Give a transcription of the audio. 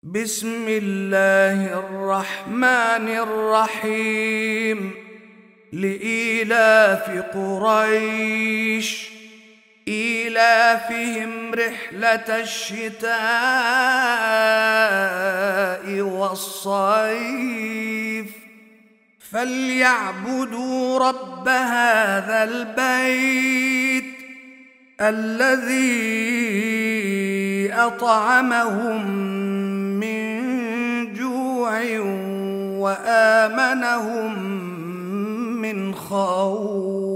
بسم الله الرحمن الرحيم. لإيلاف قريش إيلافهم رحلة الشتاء والصيف فليعبدوا رب هذا البيت الذي أطعمهم من جوع وآمنهم من خوف.